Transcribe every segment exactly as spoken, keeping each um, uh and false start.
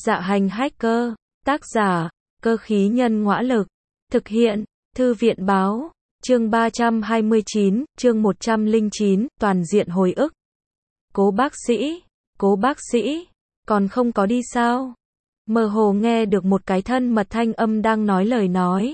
Dạ hành hacker, tác giả, cơ khí nhân ngõa lực, thực hiện, thư viện báo, chương ba trăm hai mươi chín, chương một trăm lẻ chín, toàn diện hồi ức. Cố bác sĩ, cố bác sĩ, còn không có đi sao? Mơ hồ nghe được một cái thân mật thanh âm đang nói lời nói.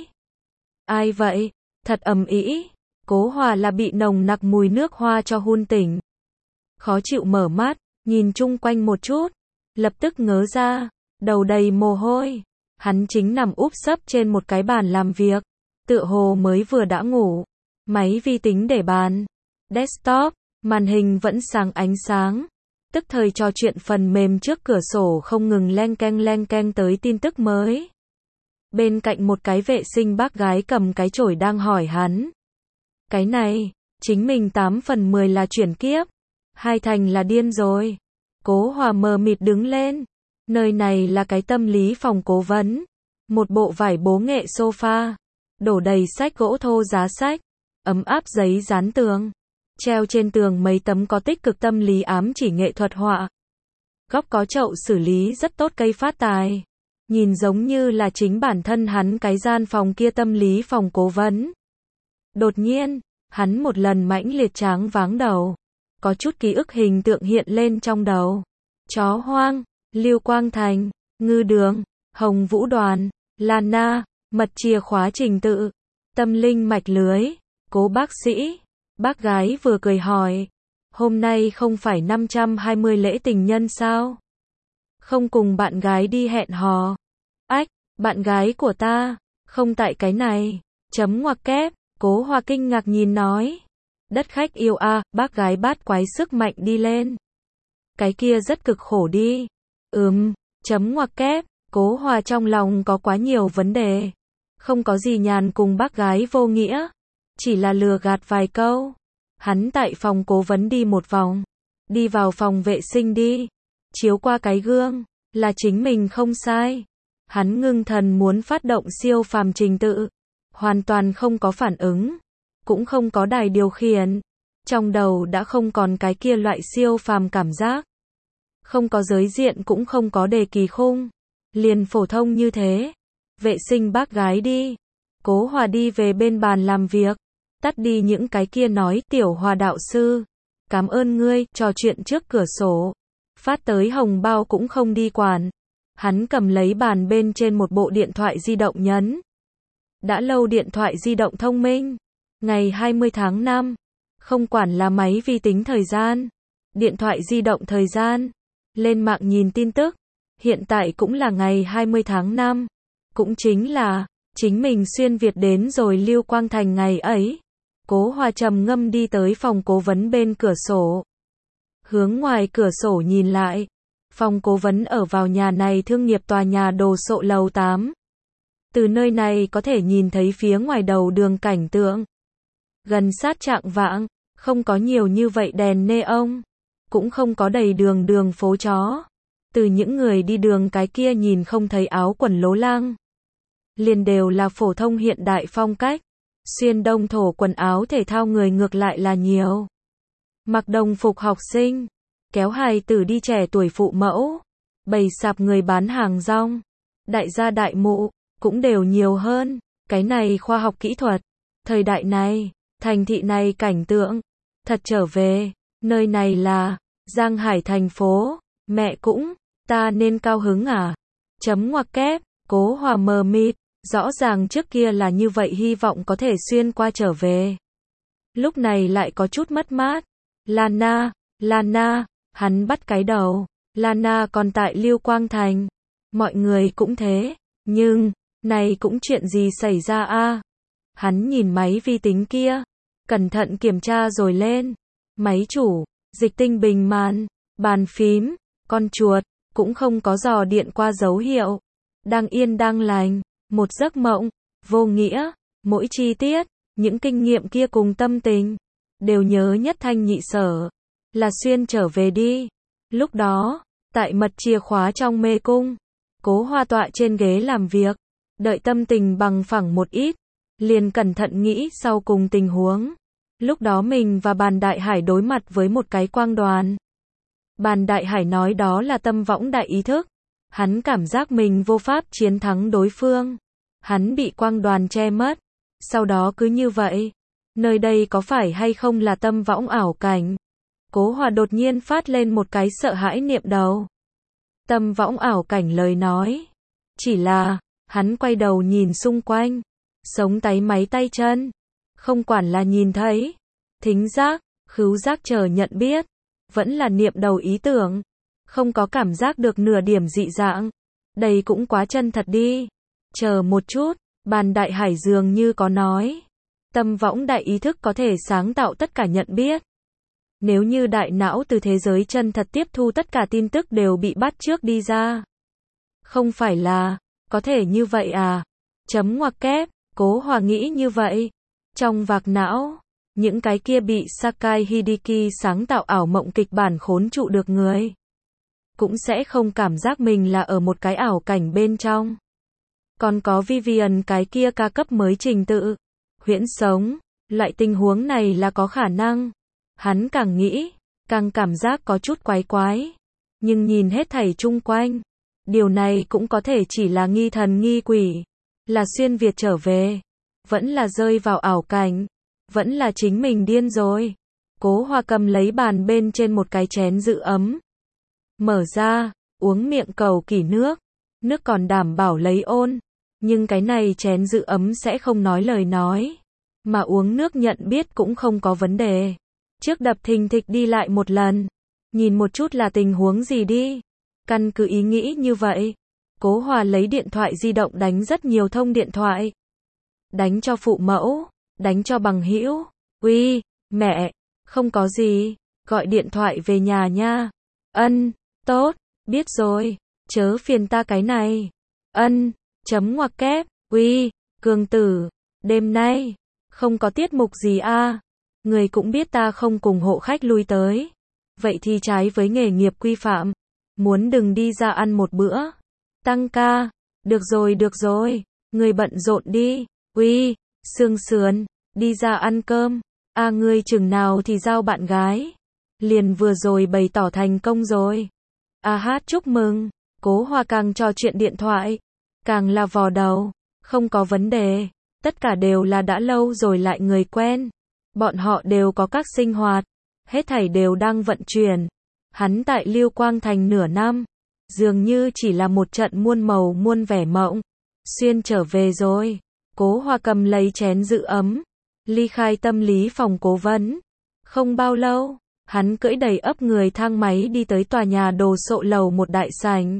Ai vậy? Thật ầm ĩ. Cố Hòa là bị nồng nặc mùi nước hoa cho hun tỉnh. Khó chịu mở mắt, nhìn chung quanh một chút, lập tức ngớ ra, đầu đầy mồ hôi. Hắn chính nằm úp sấp trên một cái bàn làm việc, tựa hồ mới vừa đã ngủ. Máy vi tính để bàn, desktop, màn hình vẫn sáng ánh sáng. Tức thời trò chuyện phần mềm trước cửa sổ không ngừng leng keng leng keng tới tin tức mới. Bên cạnh một cái vệ sinh bác gái cầm cái chổi đang hỏi hắn. Cái này, chính mình tám phần mười là chuyển kiếp, hai thành là điên rồi. Cố Hòa mờ mịt đứng lên. Nơi này là cái tâm lý phòng cố vấn. Một bộ vải bố nghệ sofa, đổ đầy sách gỗ thô giá sách, ấm áp giấy dán tường. Treo trên tường mấy tấm có tích cực tâm lý ám chỉ nghệ thuật họa. Góc có chậu xử lý rất tốt cây phát tài. Nhìn giống như là chính bản thân hắn cái gian phòng kia tâm lý phòng cố vấn. Đột nhiên, hắn một lần mãnh liệt tráng váng đầu. Có chút ký ức hình tượng hiện lên trong đầu. Chó hoang, Lưu Quang Thành, Ngư Đường, Hồng Vũ Đoàn, Lan Na, mật chìa khóa trình tự, tâm linh mạch lưới, cố bác sĩ. Bác gái vừa cười hỏi, hôm nay không phải năm trăm hai mươi lễ tình nhân sao? Không cùng bạn gái đi hẹn hò. Ách, bạn gái của ta, không tại cái này, chấm ngoặc kép, Cố Hòa kinh ngạc nhìn nói. Đất khách yêu a, à, bác gái bát quái sức mạnh đi lên. Cái kia rất cực khổ đi. Ừm, chấm ngoặc kép, Cố Hòa trong lòng có quá nhiều vấn đề. Không có gì nhàn cùng bác gái vô nghĩa. Chỉ là lừa gạt vài câu. Hắn tại phòng cố vấn đi một vòng. Đi vào phòng vệ sinh đi. Chiếu qua cái gương. Là chính mình không sai. Hắn ngưng thần muốn phát động siêu phàm trình tự. Hoàn toàn không có phản ứng. Cũng không có đài điều khiển. Trong đầu đã không còn cái kia loại siêu phàm cảm giác. Không có giới diện cũng không có đề kỳ khung. Liền phổ thông như thế. Vệ sinh bác gái đi. Cố Hòa đi về bên bàn làm việc. Tắt đi những cái kia nói tiểu Hòa đạo sư. Cảm ơn ngươi, trò chuyện trước cửa sổ. Phát tới hồng bao cũng không đi quản. Hắn cầm lấy bàn bên trên một bộ điện thoại di động nhấn. Đã lâu điện thoại di động thông minh. Ngày hai mươi tháng năm. Không quản là máy vi tính thời gian. Điện thoại di động thời gian. Lên mạng nhìn tin tức. Hiện tại cũng là ngày hai mươi tháng năm. Cũng chính là, chính mình xuyên Việt đến rồi Lưu Quang Thành ngày ấy. Cố Hòa trầm ngâm đi tới phòng cố vấn bên cửa sổ. Hướng ngoài cửa sổ nhìn lại. Phòng cố vấn ở vào nhà này thương nghiệp tòa nhà đồ sộ lầu tám. Từ nơi này có thể nhìn thấy phía ngoài đầu đường cảnh tượng. Gần sát trạng vạng, không có nhiều như vậy đèn neon. Cũng không có đầy đường đường phố chó. Từ những người đi đường cái kia nhìn không thấy áo quần lố lăng. Liền đều là phổ thông hiện đại phong cách. Xuyên đông thổ quần áo thể thao người ngược lại là nhiều. Mặc đồng phục học sinh. Kéo hài tử đi trẻ tuổi phụ mẫu. Bày sạp người bán hàng rong. Đại gia đại mụ. Cũng đều nhiều hơn. Cái này khoa học kỹ thuật. Thời đại này. Thành thị này cảnh tượng. Thật trở về. Nơi này là Giang Hải thành phố. Mẹ cũng. Ta nên cao hứng à? Chấm ngoặc kép. Cố Hòa mờ mịt. Rõ ràng trước kia là như vậy hy vọng có thể xuyên qua trở về. Lúc này lại có chút mất mát. Lana, Lana, hắn bắt cái đầu. Lana còn tại Lưu Quang Thành. Mọi người cũng thế. Nhưng, này cũng chuyện gì xảy ra a? Hắn nhìn máy vi tính kia. Cẩn thận kiểm tra rồi lên. Máy chủ, dịch tinh bình màn, bàn phím, con chuột, cũng không có dò điện qua dấu hiệu. Đang yên đang lành. Một giấc mộng, vô nghĩa, mỗi chi tiết, những kinh nghiệm kia cùng tâm tình, đều nhớ nhất thanh nhị sở, là xuyên trở về đi. Lúc đó, tại mật chìa khóa trong mê cung, Cố Hòa tọa trên ghế làm việc, đợi tâm tình bằng phẳng một ít, liền cẩn thận nghĩ sau cùng tình huống. Lúc đó mình và Bàn Đại Hải đối mặt với một cái quang đoàn. Bàn Đại Hải nói đó là tâm võng đại ý thức. Hắn cảm giác mình vô pháp chiến thắng đối phương. Hắn bị quang đoàn che mất. Sau đó cứ như vậy. Nơi đây có phải hay không là tâm võng ảo cảnh? Cố Hòa đột nhiên phát lên một cái sợ hãi niệm đầu. Tâm võng ảo cảnh lời nói. Chỉ là, hắn quay đầu nhìn xung quanh. Sống táy máy tay chân. Không quản là nhìn thấy, thính giác, khứu giác chờ nhận biết. Vẫn là niệm đầu ý tưởng. Không có cảm giác được nửa điểm dị dạng. Đây cũng quá chân thật đi. Chờ một chút, bàn đại hải dường như có nói. Tâm võng đại ý thức có thể sáng tạo tất cả nhận biết. Nếu như đại não từ thế giới chân thật tiếp thu tất cả tin tức đều bị bắt trước đi ra. Không phải là, có thể như vậy à? Chấm ngoặc kép, Cố Hòa nghĩ như vậy. Trong vạc não, những cái kia bị Sakai Hideki sáng tạo ảo mộng kịch bản khốn trụ được người. Cũng sẽ không cảm giác mình là ở một cái ảo cảnh bên trong. Còn có Vivian cái kia ca cấp mới trình tự. Huyễn sống, loại tình huống này là có khả năng. Hắn càng nghĩ, càng cảm giác có chút quái quái. Nhưng nhìn hết thảy chung quanh, điều này cũng có thể chỉ là nghi thần nghi quỷ. Là xuyên Việt trở về. Vẫn là rơi vào ảo cảnh. Vẫn là chính mình điên rồi. Cố Hòa cầm lấy bàn bên trên một cái chén giữ ấm. Mở ra, uống miệng cầu kỳ nước. Nước còn đảm bảo lấy ôn. Nhưng cái này chén giữ ấm sẽ không nói lời nói. Mà uống nước nhận biết cũng không có vấn đề. Trước đập thình thịch đi lại một lần. Nhìn một chút là tình huống gì đi. Căn cứ ý nghĩ như vậy. Cố Hòa lấy điện thoại di động đánh rất nhiều thông điện thoại. Đánh cho phụ mẫu. Đánh cho bằng hữu. Uy, mẹ, không có gì. Gọi điện thoại về nhà nha. Ân, tốt, biết rồi. Chớ phiền ta cái này. Ân, chấm ngoặc kép. Uy, Cường tử, đêm nay không có tiết mục gì a? Người cũng biết ta không cùng hộ khách lui tới. Vậy thì trái với nghề nghiệp quy phạm. Muốn đừng đi ra ăn một bữa. Tăng ca. Được rồi được rồi. Người bận rộn đi. Uy, Sương Sườn, đi ra ăn cơm. À ngươi chừng nào thì giao bạn gái. Liền vừa rồi bày tỏ thành công rồi. À hát chúc mừng. Cố Hòa càng trò chuyện điện thoại. Càng là vò đầu. Không có vấn đề. Tất cả đều là đã lâu rồi lại người quen. Bọn họ đều có các sinh hoạt. Hết thảy đều đang vận chuyển. Hắn tại Lưu Quang Thành nửa năm. Dường như chỉ là một trận muôn màu muôn vẻ mộng. Xuyên trở về rồi. Cố Hòa cầm lấy chén giữ ấm. Ly khai tâm lý phòng cố vấn. Không bao lâu, hắn cưỡi đầy ấp người thang máy đi tới tòa nhà đồ sộ lầu một đại sảnh.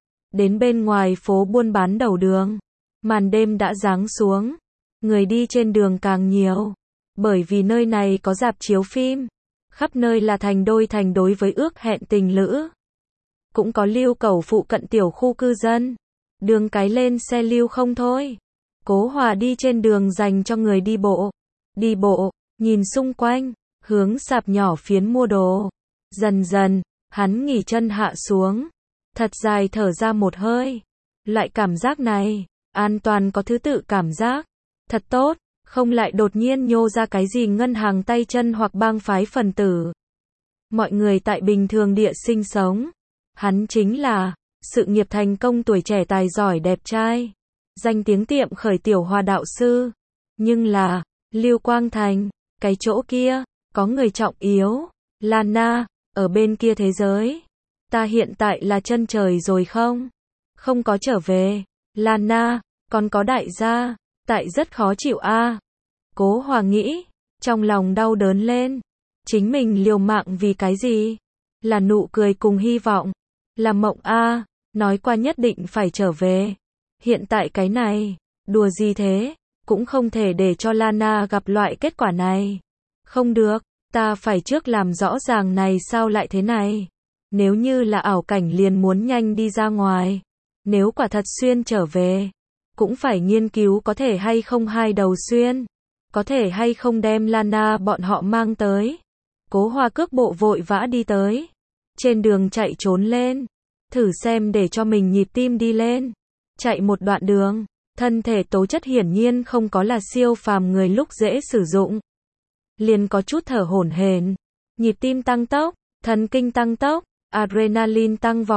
Đến bên ngoài phố buôn bán đầu đường. Màn đêm đã giáng xuống. Người đi trên đường càng nhiều. Bởi vì nơi này có rạp chiếu phim. Khắp nơi là thành đôi thành đối với ước hẹn tình lữ. Cũng có lưu cầu phụ cận tiểu khu cư dân. Đường cái lên xe lưu không thôi. Cố Hòa đi trên đường dành cho người đi bộ. Đi bộ, nhìn xung quanh, hướng sạp nhỏ phiến mua đồ. Dần dần, hắn nghỉ chân hạ xuống. Thật dài thở ra một hơi. Loại cảm giác này, an toàn có thứ tự cảm giác. Thật tốt, không lại đột nhiên nhô ra cái gì ngân hàng tay chân hoặc bang phái phần tử. Mọi người tại bình thường địa sinh sống. Hắn chính là, sự nghiệp thành công tuổi trẻ tài giỏi đẹp trai. Danh tiếng tiệm khởi tiểu Hòa đạo sư. Nhưng là, Lưu Quang Thành, cái chỗ kia, có người trọng yếu. Lana, ở bên kia thế giới. Ta hiện tại là chân trời rồi không? Không có trở về. Lana, còn có đại gia. Tại rất khó chịu a. À. Cố Hòa nghĩ, trong lòng đau đớn lên. Chính mình liều mạng vì cái gì? Là nụ cười cùng hy vọng. Là mộng a. À. Nói qua nhất định phải trở về. Hiện tại cái này, đùa gì thế? Cũng không thể để cho Lana gặp loại kết quả này. Không được, ta phải trước làm rõ ràng này sao lại thế này. Nếu như là ảo cảnh liền muốn nhanh đi ra ngoài. Nếu quả thật xuyên trở về, cũng phải nghiên cứu có thể hay không hai đầu xuyên. Có thể hay không đem Lana bọn họ mang tới. Cố Hòa cước bộ vội vã đi tới. Trên đường chạy trốn lên. Thử xem để cho mình nhịp tim đi lên. Chạy một đoạn đường. Thân thể tố chất hiển nhiên không có là siêu phàm người lúc dễ sử dụng. Liền có chút thở hổn hển. Nhịp tim tăng tốc. Thần kinh tăng tốc. Adrenaline tăng vọt.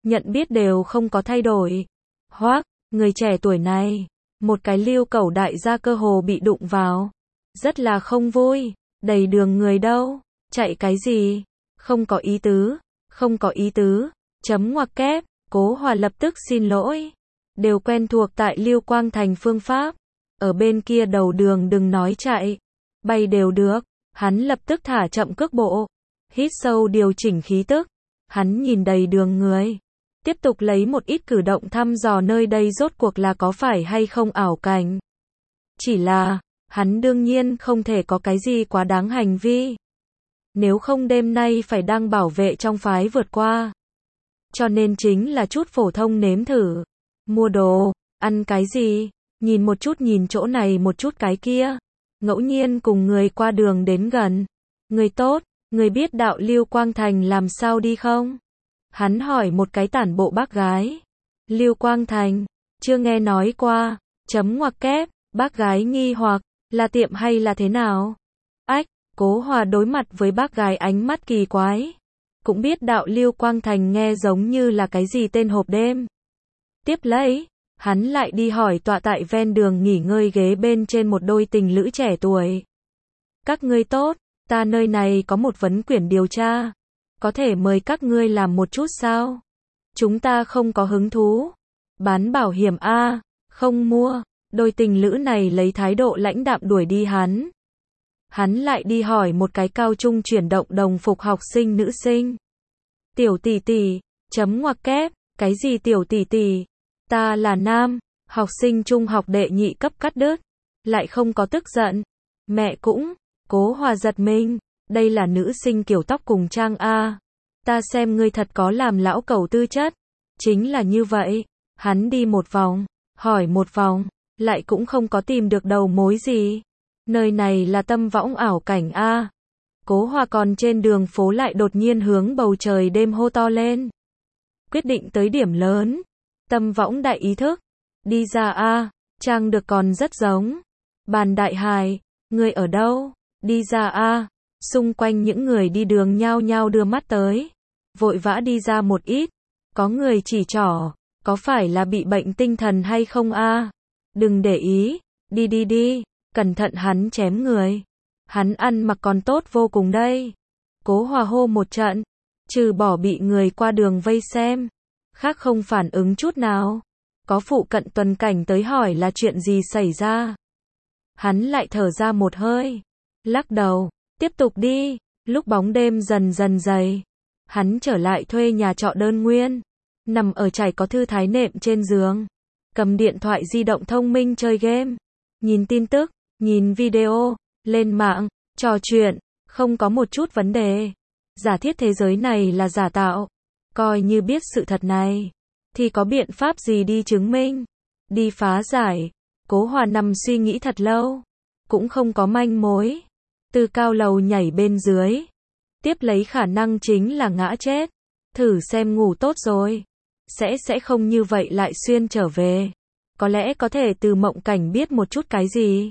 nhận biết đều không có thay đổi. Hoác, người trẻ tuổi này, một cái Lưu Cẩu đại gia cơ hồ bị đụng vào. Rất là không vui, đầy đường người đâu, chạy cái gì, không có ý tứ, không có ý tứ, chấm ngoặc kép, Cố Hòa lập tức xin lỗi. Đều quen thuộc tại Lưu Quang Thành phương pháp, ở bên kia đầu đường đừng nói chạy, bay đều được, hắn lập tức thả chậm cước bộ, hít sâu điều chỉnh khí tức, hắn nhìn đầy đường người, tiếp tục lấy một ít cử động thăm dò nơi đây rốt cuộc là có phải hay không ảo cảnh. Chỉ là, hắn đương nhiên không thể có cái gì quá đáng hành vi. Nếu không đêm nay phải đang bảo vệ trong phái vượt qua. Cho nên chính là chút phổ thông nếm thử. Mua đồ, ăn cái gì, nhìn một chút nhìn chỗ này một chút cái kia. Ngẫu nhiên cùng người qua đường đến gần. Người tốt, người biết đạo Lưu Quang Thành làm sao đi không? Hắn hỏi một cái tản bộ bác gái. Lưu Quang Thành, chưa nghe nói qua, chấm ngoặc kép, bác gái nghi hoặc, là tiệm hay là thế nào? Ách, Cố Hòa đối mặt với bác gái ánh mắt kỳ quái. Cũng biết đạo Lưu Quang Thành nghe giống như là cái gì tên hộp đêm. Tiếp lấy, hắn lại đi hỏi tọa tại ven đường nghỉ ngơi ghế bên trên một đôi tình lữ trẻ tuổi. Các ngươi tốt, ta nơi này có một vấn quyển điều tra. Có thể mời các ngươi làm một chút sao? Chúng ta không có hứng thú. Bán bảo hiểm a, không mua. Đôi tình lữ này lấy thái độ lãnh đạm đuổi đi hắn. Hắn lại đi hỏi một cái cao trung chuyển động đồng phục học sinh nữ sinh. Tiểu tỷ tỷ, chấm ngoặc kép, cái gì tiểu tỷ tỷ? Ta là nam, học sinh trung học đệ nhị cấp cắt đứt. Lại không có tức giận. Mẹ cũng, Cố Hòa giật mình. Đây là nữ sinh kiểu tóc cùng trang a. Ta xem ngươi thật có làm lão cẩu tư chất. Chính là như vậy. Hắn đi một vòng, hỏi một vòng, lại cũng không có tìm được đầu mối gì. Nơi này là Tâm Võng ảo cảnh a. Cố Hòa còn trên đường phố lại đột nhiên hướng bầu trời đêm hô to lên. Quyết định tới điểm lớn. Tâm Võng đại ý thức. Đi ra a, trang được còn rất giống. Bàn đại hài, ngươi ở đâu? Đi ra a. Xung quanh những người đi đường nhao nhao đưa mắt tới. Vội vã đi ra một ít. Có người chỉ trỏ, có phải là bị bệnh tinh thần hay không a? Đừng để ý, đi đi đi, cẩn thận hắn chém người. Hắn ăn mặc còn tốt vô cùng đây. Cố Hòa hô một trận, trừ bỏ bị người qua đường vây xem, khác không phản ứng chút nào. Có phụ cận tuần cảnh tới hỏi là chuyện gì xảy ra. Hắn lại thở ra một hơi, lắc đầu, tiếp tục đi. Lúc bóng đêm dần dần dày, hắn trở lại thuê nhà trọ đơn nguyên, nằm ở trải có thư thái nệm trên giường, cầm điện thoại di động thông minh chơi game, nhìn tin tức, nhìn video, lên mạng, trò chuyện, không có một chút vấn đề. Giả thiết thế giới này là giả tạo, coi như biết sự thật này, thì có biện pháp gì đi chứng minh, đi phá giải. Cố Hòa nằm suy nghĩ thật lâu, cũng không có manh mối. Từ cao lầu nhảy bên dưới, tiếp lấy khả năng chính là ngã chết. Thử xem ngủ tốt rồi, sẽ sẽ không như vậy lại xuyên trở về. Có lẽ có thể từ mộng cảnh biết một chút cái gì.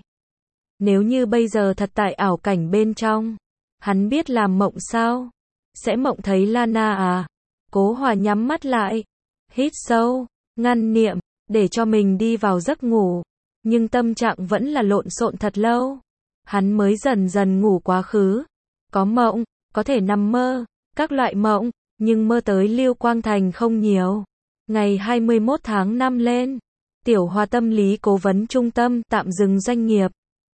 Nếu như bây giờ thật tại ảo cảnh bên trong, hắn biết làm mộng sao? Sẽ mộng thấy Lana à? Cố Hòa nhắm mắt lại, hít sâu, ngăn niệm, để cho mình đi vào giấc ngủ. Nhưng tâm trạng vẫn là lộn xộn thật lâu. Hắn mới dần dần ngủ quá khứ. Có mộng, có thể nằm mơ, các loại mộng, nhưng mơ tới Lưu Quang Thành không nhiều. Ngày hai mươi mốt tháng năm lên, Tiểu Hòa tâm lý cố vấn trung tâm tạm dừng doanh nghiệp.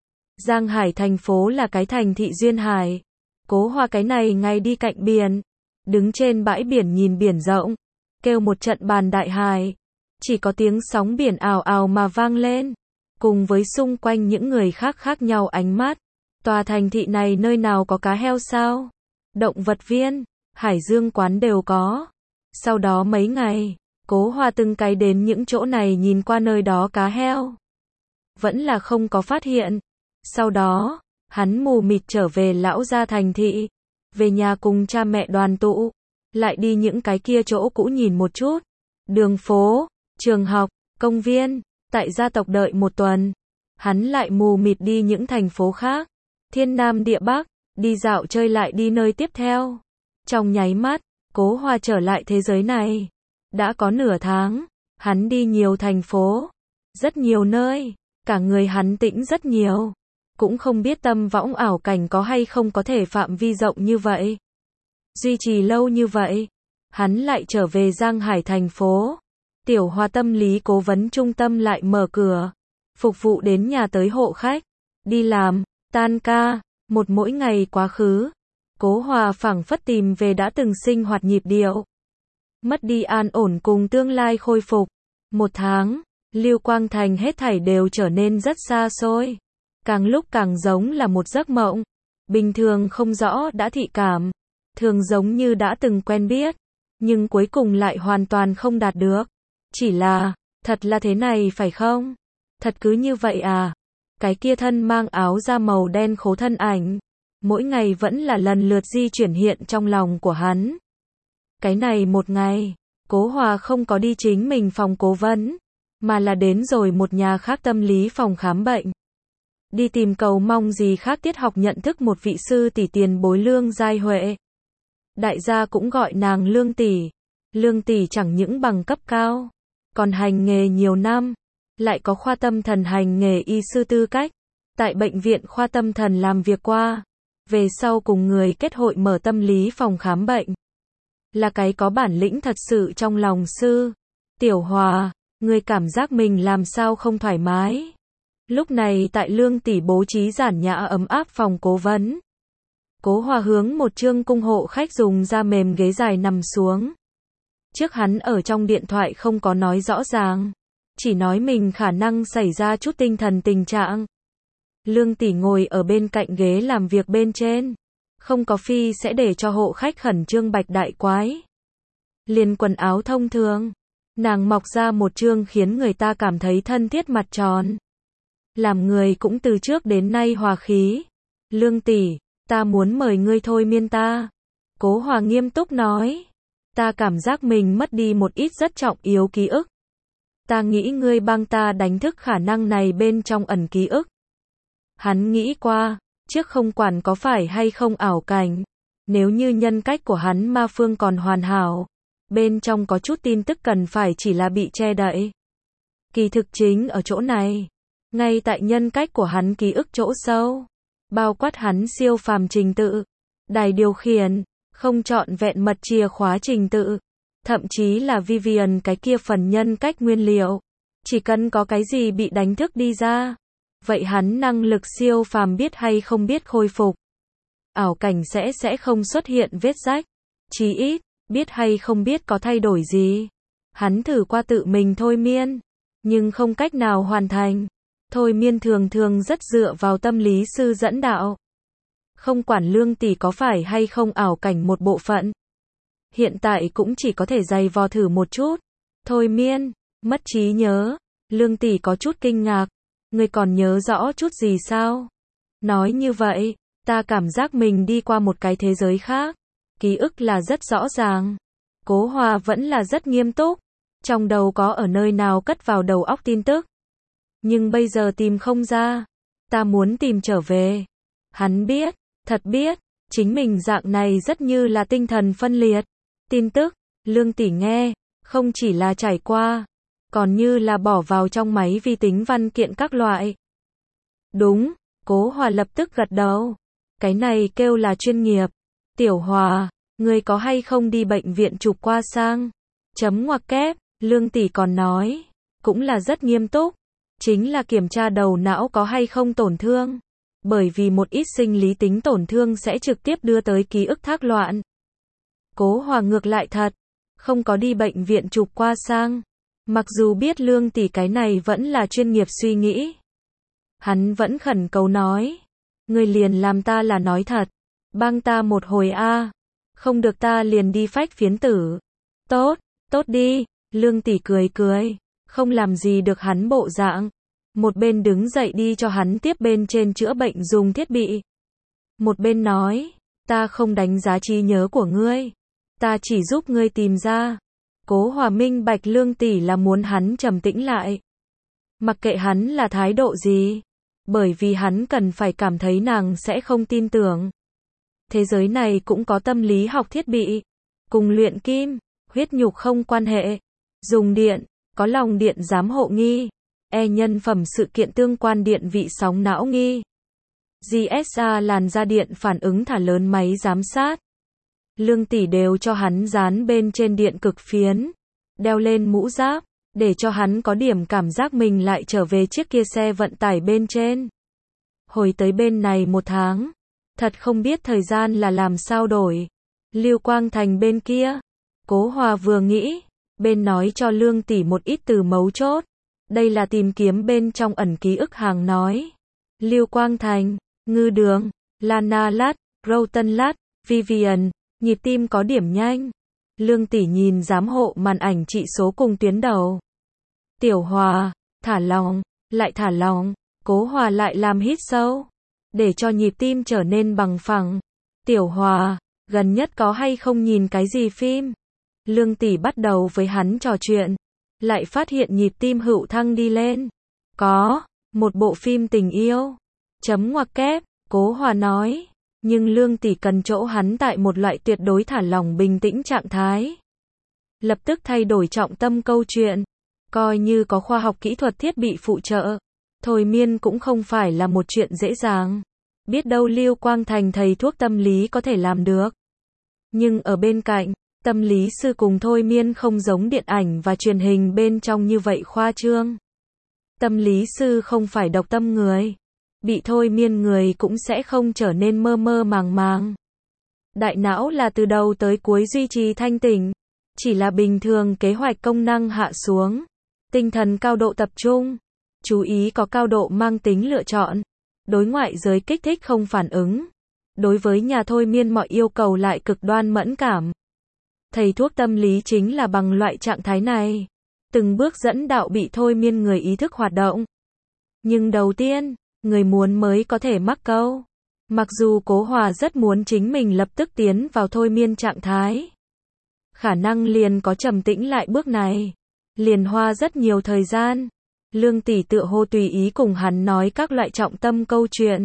Giang Hải thành phố là cái thành thị duyên hải. Cố Hòa cái này ngày đi cạnh biển, đứng trên bãi biển nhìn biển rộng, kêu một trận bàn đại hài. Chỉ có tiếng sóng biển ào ào mà vang lên, cùng với xung quanh những người khác khác nhau ánh mắt. Tòa thành thị này nơi nào có cá heo sao? Động vật viên, hải dương quán đều có. Sau đó mấy ngày, Cố Hòa từng cái đến những chỗ này nhìn qua nơi đó cá heo. Vẫn là không có phát hiện. Sau đó, hắn mù mịt trở về lão gia thành thị. Về nhà cùng cha mẹ đoàn tụ. Lại đi những cái kia chỗ cũ nhìn một chút. Đường phố, trường học, công viên. Tại gia tộc đợi một tuần. Hắn lại mù mịt đi những thành phố khác. Thiên Nam địa Bắc, đi dạo chơi lại đi nơi tiếp theo. Trong nháy mắt, Cố Hòa trở lại thế giới này. Đã có nửa tháng, hắn đi nhiều thành phố, rất nhiều nơi, cả người hắn tĩnh rất nhiều. Cũng không biết tâm võng ảo cảnh có hay không có thể phạm vi rộng như vậy. Duy trì lâu như vậy, hắn lại trở về Giang Hải thành phố. Tiểu Hoa tâm lý cố vấn trung tâm lại mở cửa, phục vụ đến nhà tới hộ khách, đi làm, tan ca, một mỗi ngày quá khứ. Cố Hòa phảng phất tìm về đã từng sinh hoạt nhịp điệu. Mất đi an ổn cùng tương lai khôi phục. Một tháng, Lưu Quang Thành hết thảy đều trở nên rất xa xôi. Càng lúc càng giống là một giấc mộng. Bình thường không rõ đã thị cảm. Thường giống như đã từng quen biết. Nhưng cuối cùng lại hoàn toàn không đạt được. Chỉ là, thật là thế này phải không? Thật cứ như vậy à? Cái kia thân mang áo da màu đen khố thân ảnh. Mỗi ngày vẫn là lần lượt di chuyển hiện trong lòng của hắn. Cái này một ngày, Cố Hòa không có đi chính mình phòng cố vấn, mà là đến rồi một nhà khác tâm lý phòng khám bệnh. Đi tìm cầu mong gì khác tiết học nhận thức một vị sư tỷ tiền bối Lương Giai Huệ. Đại gia cũng gọi nàng Lương tỷ. Lương tỷ chẳng những bằng cấp cao, còn hành nghề nhiều năm, lại có khoa tâm thần hành nghề y sư tư cách, tại bệnh viện khoa tâm thần làm việc qua, về sau cùng người kết hội mở tâm lý phòng khám bệnh. Là cái có bản lĩnh thật sự trong lòng sư. Tiểu Hòa, người cảm giác mình làm sao không thoải mái. Lúc này tại Lương tỷ bố trí giản nhã ấm áp phòng cố vấn. Cố Hòa hướng một trương cung hộ khách dùng da mềm ghế dài nằm xuống. Trước hắn ở trong điện thoại không có nói rõ ràng, chỉ nói mình khả năng xảy ra chút tinh thần tình trạng. Lương tỷ ngồi ở bên cạnh ghế làm việc bên trên, không có phi sẽ để cho hộ khách khẩn trương bạch đại quái. Liền quần áo thông thường, nàng mọc ra một trương khiến người ta cảm thấy thân thiết mặt tròn. Làm người cũng từ trước đến nay hòa khí. Lương tỷ, ta muốn mời ngươi thôi miên ta. Cố Hòa nghiêm túc nói. Ta cảm giác mình mất đi một ít rất trọng yếu ký ức. Ta nghĩ ngươi帮ta đánh thức khả năng này bên trong ẩn ký ức. Hắn nghĩ qua, trước không quản có phải hay không ảo cảnh, nếu như nhân cách của hắn ma phương còn hoàn hảo, bên trong có chút tin tức cần phải chỉ là bị che đậy. Kỳ thực chính ở chỗ này, ngay tại nhân cách của hắn ký ức chỗ sâu, bao quát hắn siêu phàm trình tự, đài điều khiển, không trọn vẹn mật chìa khóa trình tự, thậm chí là Vivian cái kia phần nhân cách nguyên liệu, chỉ cần có cái gì bị đánh thức đi ra, vậy hắn năng lực siêu phàm biết hay không biết khôi phục. Ảo cảnh sẽ sẽ không xuất hiện vết rách, chí ít, biết hay không biết có thay đổi gì. Hắn thử qua tự mình thôi miên, nhưng không cách nào hoàn thành. Thôi miên thường thường rất dựa vào tâm lý sư dẫn đạo. Không quản Lương tỷ có phải hay không ảo cảnh một bộ phận. Hiện tại cũng chỉ có thể dày vò thử một chút. Thôi miên, mất trí nhớ. Lương tỷ có chút kinh ngạc. Ngươi còn nhớ rõ chút gì sao? Nói như vậy, ta cảm giác mình đi qua một cái thế giới khác. Ký ức là rất rõ ràng. Cố Hòa vẫn là rất nghiêm túc. Trong đầu có ở nơi nào cất vào đầu óc tin tức. Nhưng bây giờ tìm không ra. Ta muốn tìm trở về. Hắn biết, thật biết, chính mình dạng này rất như là tinh thần phân liệt. Tin tức, Lương tỷ nghe, không chỉ là trải qua, còn như là bỏ vào trong máy vi tính văn kiện các loại. Đúng, Cố Hòa lập tức gật đầu. Cái này kêu là chuyên nghiệp. Tiểu Hòa, ngươi có hay không đi bệnh viện chụp qua sang? Chấm ngoặc kép, Lương tỷ còn nói, cũng là rất nghiêm túc. Chính là kiểm tra đầu não có hay không tổn thương. Bởi vì một ít sinh lý tính tổn thương sẽ trực tiếp đưa tới ký ức thác loạn. Cố Hòa ngược lại thật, không có đi bệnh viện chụp qua sang. Mặc dù biết Lương tỷ cái này vẫn là chuyên nghiệp suy nghĩ. Hắn vẫn khẩn cầu nói. Ngươi liền làm ta là nói thật. Bang ta một hồi a, không được ta liền đi phách phiến tử. Tốt, tốt đi. Lương tỷ cười cười, không làm gì được hắn bộ dạng. Một bên đứng dậy đi cho hắn tiếp bên trên chữa bệnh dùng thiết bị. Một bên nói, ta không đánh giá trí nhớ của ngươi. Ta chỉ giúp ngươi tìm ra. Cố Hòa minh bạch Lương tỷ là muốn hắn trầm tĩnh lại. Mặc kệ hắn là thái độ gì. Bởi vì hắn cần phải cảm thấy nàng sẽ không tin tưởng. Thế giới này cũng có tâm lý học thiết bị. Cùng luyện kim, huyết nhục không quan hệ, dùng điện, có lòng điện giám hộ nghi, e nhân phẩm sự kiện tương quan điện vị sóng não nghi, giê ét a làn da điện phản ứng thả lớn máy giám sát. Lương Tỷ đều cho hắn dán bên trên điện cực phiến, đeo lên mũ giáp, để cho hắn có điểm cảm giác mình lại trở về chiếc kia xe vận tải bên trên. Hồi tới bên này một tháng, thật không biết thời gian là làm sao đổi. Lưu Quang Thành bên kia, Cố Hòa vừa nghĩ, bên nói cho Lương Tỷ một ít từ mấu chốt. Đây là tìm kiếm bên trong ẩn ký ức hàng nói. Lưu Quang Thành, Ngư Đường, Lana Lát, Roughton Lát, Vivian, nhịp tim có điểm nhanh. Lương Tỷ nhìn giám hộ màn ảnh trị số cùng tuyến đầu. Tiểu Hòa, thả lòng, lại thả lòng. Cố Hòa lại làm hít sâu, để cho nhịp tim trở nên bằng phẳng. Tiểu Hòa, gần nhất có hay không nhìn cái gì phim? Lương Tỷ bắt đầu với hắn trò chuyện, lại phát hiện nhịp tim hựu thăng đi lên. Có, một bộ phim tình yêu. Chấm ngoặc kép, Cố Hòa nói. Nhưng Lương Tỷ cần chỗ hắn tại một loại tuyệt đối thả lỏng bình tĩnh trạng thái. Lập tức thay đổi trọng tâm câu chuyện. Coi như có khoa học kỹ thuật thiết bị phụ trợ, thôi miên cũng không phải là một chuyện dễ dàng. Biết đâu Lưu Quang Thành thầy thuốc tâm lý có thể làm được. Nhưng ở bên cạnh, tâm lý sư cùng thôi miên không giống điện ảnh và truyền hình bên trong như vậy khoa trương. Tâm lý sư không phải độc tâm người. Bị thôi miên người cũng sẽ không trở nên mơ mơ màng màng. Đại não là từ đầu tới cuối duy trì thanh tỉnh. Chỉ là bình thường kế hoạch công năng hạ xuống. Tinh thần cao độ tập trung. Chú ý có cao độ mang tính lựa chọn. Đối ngoại giới kích thích không phản ứng. Đối với nhà thôi miên mọi yêu cầu lại cực đoan mẫn cảm. Thầy thuốc tâm lý chính là bằng loại trạng thái này. Từng bước dẫn đạo bị thôi miên người ý thức hoạt động. Nhưng đầu tiên, người muốn mới có thể mắc câu. Mặc dù Cố Hòa rất muốn chính mình lập tức tiến vào thôi miên trạng thái. Khả năng liền có trầm tĩnh lại bước này. Liền hoa rất nhiều thời gian. Lương Tỷ tựa hồ tùy ý cùng hắn nói các loại trọng tâm câu chuyện.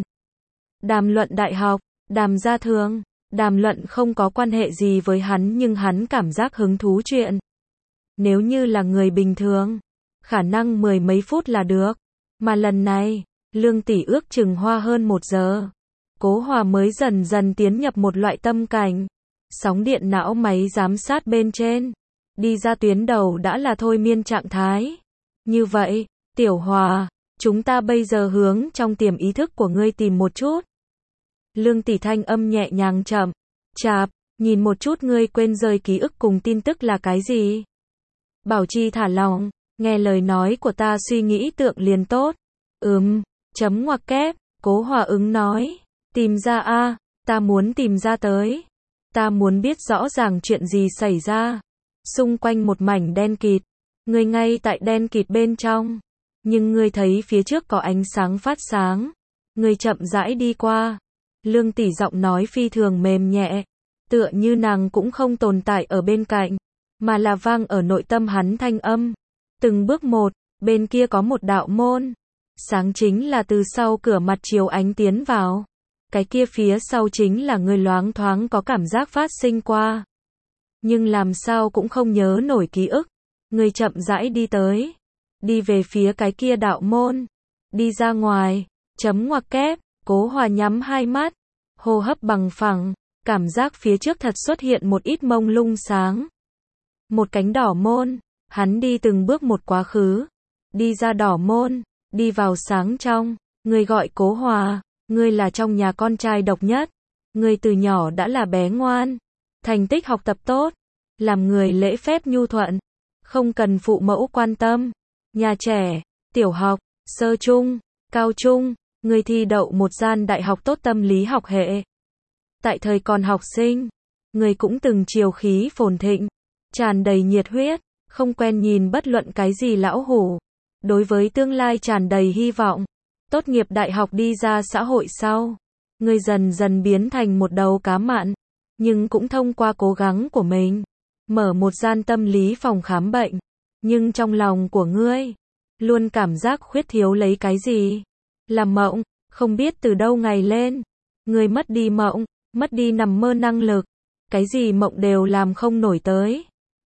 Đàm luận đại học, đàm gia thường, đàm luận không có quan hệ gì với hắn nhưng hắn cảm giác hứng thú chuyện. Nếu như là người bình thường, khả năng mười mấy phút là được. Mà lần này, Lương Tỷ ước chừng hoa hơn một giờ. Cố Hòa mới dần dần tiến nhập một loại tâm cảnh. Sóng điện não máy giám sát bên trên. Đi ra tuyến đầu đã là thôi miên trạng thái. Như vậy, Tiểu Hòa, chúng ta bây giờ hướng trong tiềm ý thức của ngươi tìm một chút. Lương Tỷ thanh âm nhẹ nhàng chậm, chạp, nhìn một chút ngươi quên rơi ký ức cùng tin tức là cái gì. Bảo trì thả lòng, nghe lời nói của ta suy nghĩ tượng liền tốt. Ừm, chấm ngoặc kép, Cố Hòa ứng nói. Tìm ra a, ta muốn tìm ra tới. Ta muốn biết rõ ràng chuyện gì xảy ra. Xung quanh một mảnh đen kịt. Ngươi ngay tại đen kịt bên trong. Nhưng ngươi thấy phía trước có ánh sáng phát sáng. Ngươi chậm rãi đi qua. Lương Tỷ giọng nói phi thường mềm nhẹ. Tựa như nàng cũng không tồn tại ở bên cạnh. Mà là vang ở nội tâm hắn thanh âm. Từng bước một, bên kia có một đạo môn. Sáng chính là từ sau cửa mặt chiếu ánh tiến vào. Cái kia phía sau chính là người loáng thoáng có cảm giác phát sinh qua. Nhưng làm sao cũng không nhớ nổi ký ức. Người chậm rãi đi tới. Đi về phía cái kia đạo môn. Đi ra ngoài. Chấm ngoặc kép. Cố Hòa nhắm hai mắt. Hô hấp bằng phẳng. Cảm giác phía trước thật xuất hiện một ít mông lung sáng. Một cánh đỏ môn. Hắn đi từng bước một quá khứ. Đi ra đỏ môn. Đi vào sáng trong. Người gọi Cố Hòa. Ngươi là trong nhà con trai độc nhất. Ngươi từ nhỏ đã là bé ngoan. Thành tích học tập tốt. Làm người lễ phép nhu thuận. Không cần phụ mẫu quan tâm. Nhà trẻ, tiểu học, sơ trung, cao trung. Ngươi thi đậu một gian đại học tốt tâm lý học hệ. Tại thời còn học sinh, ngươi cũng từng chiều khí phồn thịnh. Tràn đầy nhiệt huyết. Không quen nhìn bất luận cái gì lão hủ. Đối với tương lai tràn đầy hy vọng. Tốt nghiệp đại học đi ra xã hội sau, ngươi dần dần biến thành một đầu cá mặn, nhưng cũng thông qua cố gắng của mình, mở một gian tâm lý phòng khám bệnh, nhưng trong lòng của ngươi, luôn cảm giác khuyết thiếu lấy cái gì, làm mộng, không biết từ đâu ngày lên, ngươi mất đi mộng, mất đi nằm mơ năng lực, cái gì mộng đều làm không nổi tới,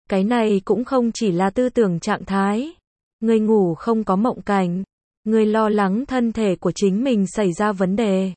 Cái này cũng không chỉ là tư tưởng trạng thái. Ngươi ngủ không có mộng cảnh. Ngươi lo lắng thân thể của chính mình xảy ra vấn đề.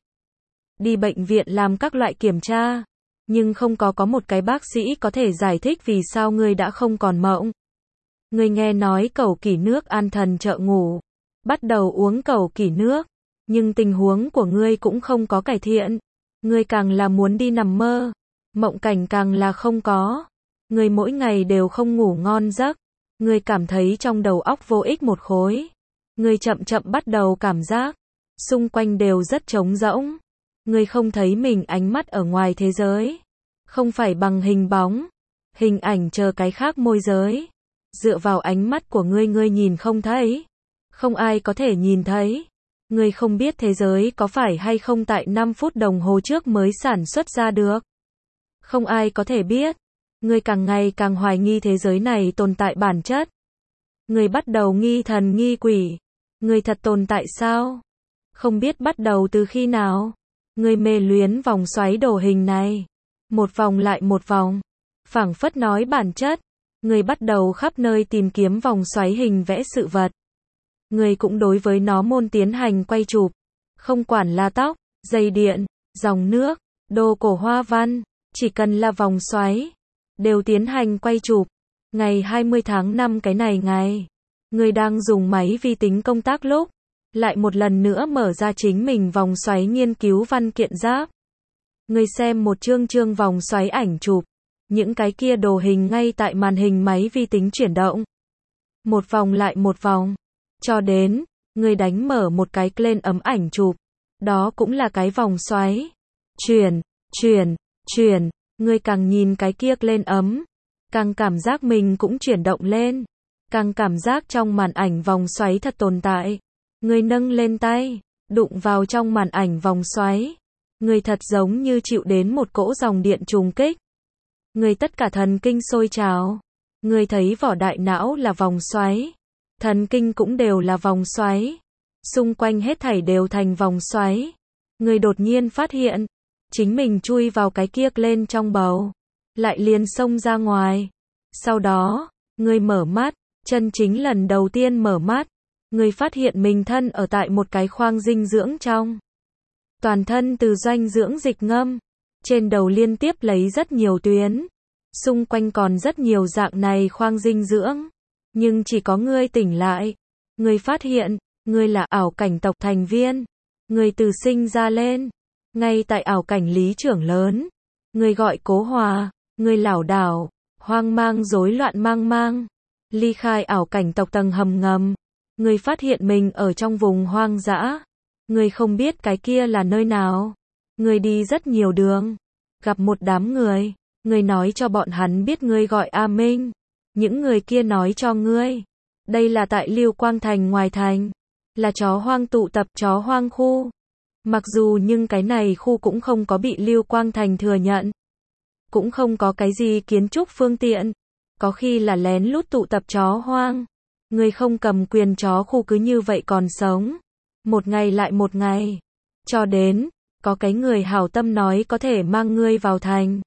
Đi bệnh viện làm các loại kiểm tra. Nhưng không có có một cái bác sĩ có thể giải thích vì sao ngươi đã không còn mộng. Ngươi nghe nói cầu kỷ nước an thần trợ ngủ. Bắt đầu uống cầu kỷ nước. Nhưng tình huống của ngươi cũng không có cải thiện. Ngươi càng là muốn đi nằm mơ. Mộng cảnh càng là không có. Ngươi mỗi ngày đều không ngủ ngon giấc. Ngươi cảm thấy trong đầu óc vô ích một khối. Ngươi chậm chậm bắt đầu cảm giác. Xung quanh đều rất trống rỗng. Ngươi không thấy mình ánh mắt ở ngoài thế giới. Không phải bằng hình bóng. Hình ảnh chờ cái khác môi giới. Dựa vào ánh mắt của ngươi ngươi nhìn không thấy. Không ai có thể nhìn thấy. Ngươi không biết thế giới có phải hay không tại năm phút đồng hồ trước mới sản xuất ra được. Không ai có thể biết. Ngươi càng ngày càng hoài nghi thế giới này tồn tại bản chất. Ngươi bắt đầu nghi thần nghi quỷ. Ngươi thật tồn tại sao? Không biết bắt đầu từ khi nào. Ngươi mê luyến vòng xoáy đồ hình này. Một vòng lại một vòng. Phảng phất nói bản chất. Ngươi bắt đầu khắp nơi tìm kiếm vòng xoáy hình vẽ sự vật. Ngươi cũng đối với nó môn tiến hành quay chụp. Không quản là tóc, dây điện, dòng nước, đồ cổ hoa văn. Chỉ cần là vòng xoáy. Đều tiến hành quay chụp. Ngày hai mươi tháng năm cái này ngày. Ngươi đang dùng máy vi tính công tác lúc. Lại một lần nữa mở ra chính mình vòng xoáy nghiên cứu văn kiện giáp. Ngươi xem một chương chương vòng xoáy ảnh chụp. Những cái kia đồ hình ngay tại màn hình máy vi tính chuyển động. Một vòng lại một vòng. Cho đến, ngươi đánh mở một cái lên ấm ảnh chụp. Đó cũng là cái vòng xoáy. Chuyển, chuyển, chuyển. Ngươi càng nhìn cái kia lên ấm. Càng cảm giác mình cũng chuyển động lên. Càng cảm giác trong màn ảnh vòng xoáy thật tồn tại. Ngươi nâng lên tay. Đụng vào trong màn ảnh vòng xoáy. Ngươi thật giống như chịu đến một cỗ dòng điện trùng kích. Ngươi tất cả thần kinh sôi trào. Ngươi thấy vỏ đại não là vòng xoáy. Thần kinh cũng đều là vòng xoáy. Xung quanh hết thảy đều thành vòng xoáy. Ngươi đột nhiên phát hiện. Chính mình chui vào cái kia lên trong bầu. Lại liền xông ra ngoài. Sau đó, ngươi mở mắt. Chân chính lần đầu tiên mở mắt. Ngươi phát hiện mình thân ở tại một cái khoang dinh dưỡng trong. Toàn thân từ doanh dưỡng dịch ngâm. Trên đầu liên tiếp lấy rất nhiều tuyến. Xung quanh còn rất nhiều dạng này khoang dinh dưỡng. Nhưng chỉ có ngươi tỉnh lại. Ngươi phát hiện, ngươi là ảo cảnh tộc thành viên. Ngươi từ sinh ra lên. Ngay tại ảo cảnh lý trưởng lớn. Ngươi gọi Cố Hòa. Ngươi lảo đảo. Hoang mang rối loạn mang mang. Ly khai ảo cảnh tộc tầng hầm ngầm. Ngươi phát hiện mình ở trong vùng hoang dã. Ngươi không biết cái kia là nơi nào. Ngươi đi rất nhiều đường. Gặp một đám người. Ngươi nói cho bọn hắn biết ngươi gọi A Minh. Những người kia nói cho ngươi. Đây là tại Lưu Quang Thành ngoài thành. Là chó hoang tụ tập chó hoang khu. Mặc dù nhưng cái này khu cũng không có bị Lưu Quang Thành thừa nhận. Cũng không có cái gì kiến trúc phương tiện. Có khi là lén lút tụ tập chó hoang. Ngươi không cầm quyền chó khu cứ như vậy còn sống. Một ngày lại một ngày. Cho đến, có cái người hảo tâm nói có thể mang ngươi vào thành.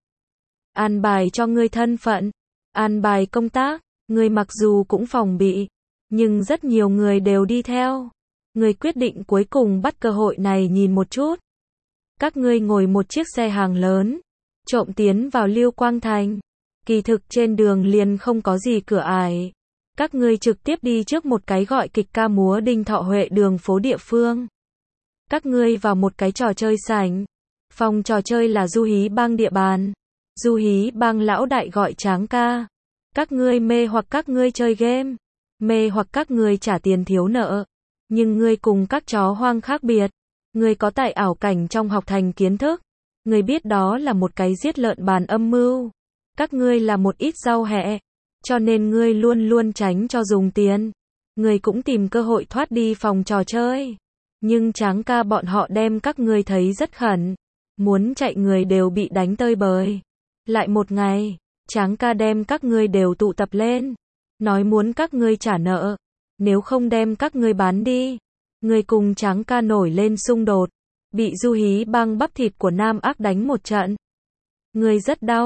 An bài cho ngươi thân phận. An bài công tác. Ngươi mặc dù cũng phòng bị. Nhưng rất nhiều người đều đi theo. Ngươi quyết định cuối cùng bắt cơ hội này nhìn một chút. Các ngươi ngồi một chiếc xe hàng lớn. Trộm tiến vào Lưu Quang Thành. Kỳ thực trên đường liền không có gì cửa ải. Các ngươi trực tiếp đi trước một cái gọi kịch ca múa Đinh Thọ Huệ đường phố địa phương. Các ngươi vào một cái trò chơi sảnh. Phòng trò chơi là Du Hí Bang địa bàn. Du Hí Bang lão đại gọi Tráng ca. Các ngươi mê hoặc các ngươi chơi game. Mê hoặc các ngươi trả tiền thiếu nợ. Nhưng ngươi cùng các chó hoang khác biệt. Ngươi có tại ảo cảnh trong học thành kiến thức. Ngươi biết đó là một cái giết lợn bàn âm mưu. Các ngươi là một ít rau hẹ. Cho nên ngươi luôn luôn tránh cho dùng tiền. Ngươi cũng tìm cơ hội thoát đi phòng trò chơi. Nhưng Tráng ca bọn họ đem các ngươi thấy rất khẩn. Muốn chạy người đều bị đánh tơi bời. Lại một ngày, Tráng ca đem các ngươi đều tụ tập lên. Nói muốn các ngươi trả nợ. Nếu không đem các ngươi bán đi. Ngươi cùng Tráng ca nổi lên xung đột. Bị Du Hí Bang bắp thịt của Nam Ác đánh một trận. Ngươi rất đau.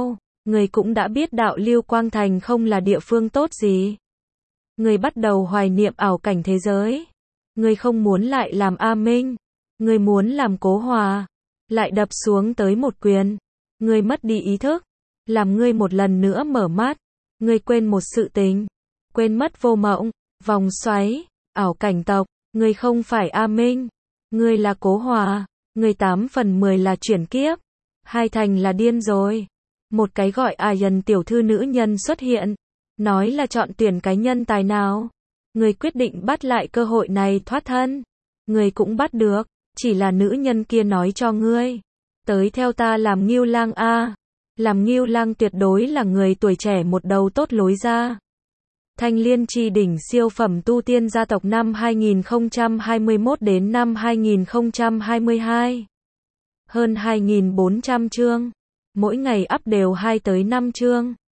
người cũng đã biết đạo Lưu Quang Thành không là địa phương tốt gì. Người bắt đầu hoài niệm ảo cảnh thế giới. Người không muốn lại làm A Minh. Người muốn làm Cố Hòa. Lại đập xuống tới một quyền. Người mất đi ý thức. Làm ngươi một lần nữa mở mắt. Ngươi quên một sự tình. Quên mất vô mộng. Vòng xoáy. Ảo cảnh tộc. Ngươi không phải A Minh. Ngươi là Cố Hòa. Ngươi tám phần mười là chuyển kiếp. Hai thành là điên rồi. Một cái gọi A Dần tiểu thư nữ nhân xuất hiện. Nói là chọn tuyển cái nhân tài nào. Người quyết định bắt lại cơ hội này thoát thân. Người cũng bắt được. Chỉ là nữ nhân kia nói cho ngươi. Tới theo ta làm Ngưu Lang A. Làm Ngưu Lang tuyệt đối là người tuổi trẻ một đầu tốt lối ra. Thanh Liên Chi đỉnh siêu phẩm tu tiên gia tộc năm hai nghìn không trăm hai mươi mốt đến năm hai nghìn không trăm hai mươi hai. Hơn hai nghìn bốn trăm chương. Mỗi ngày up đều hai tới năm chương.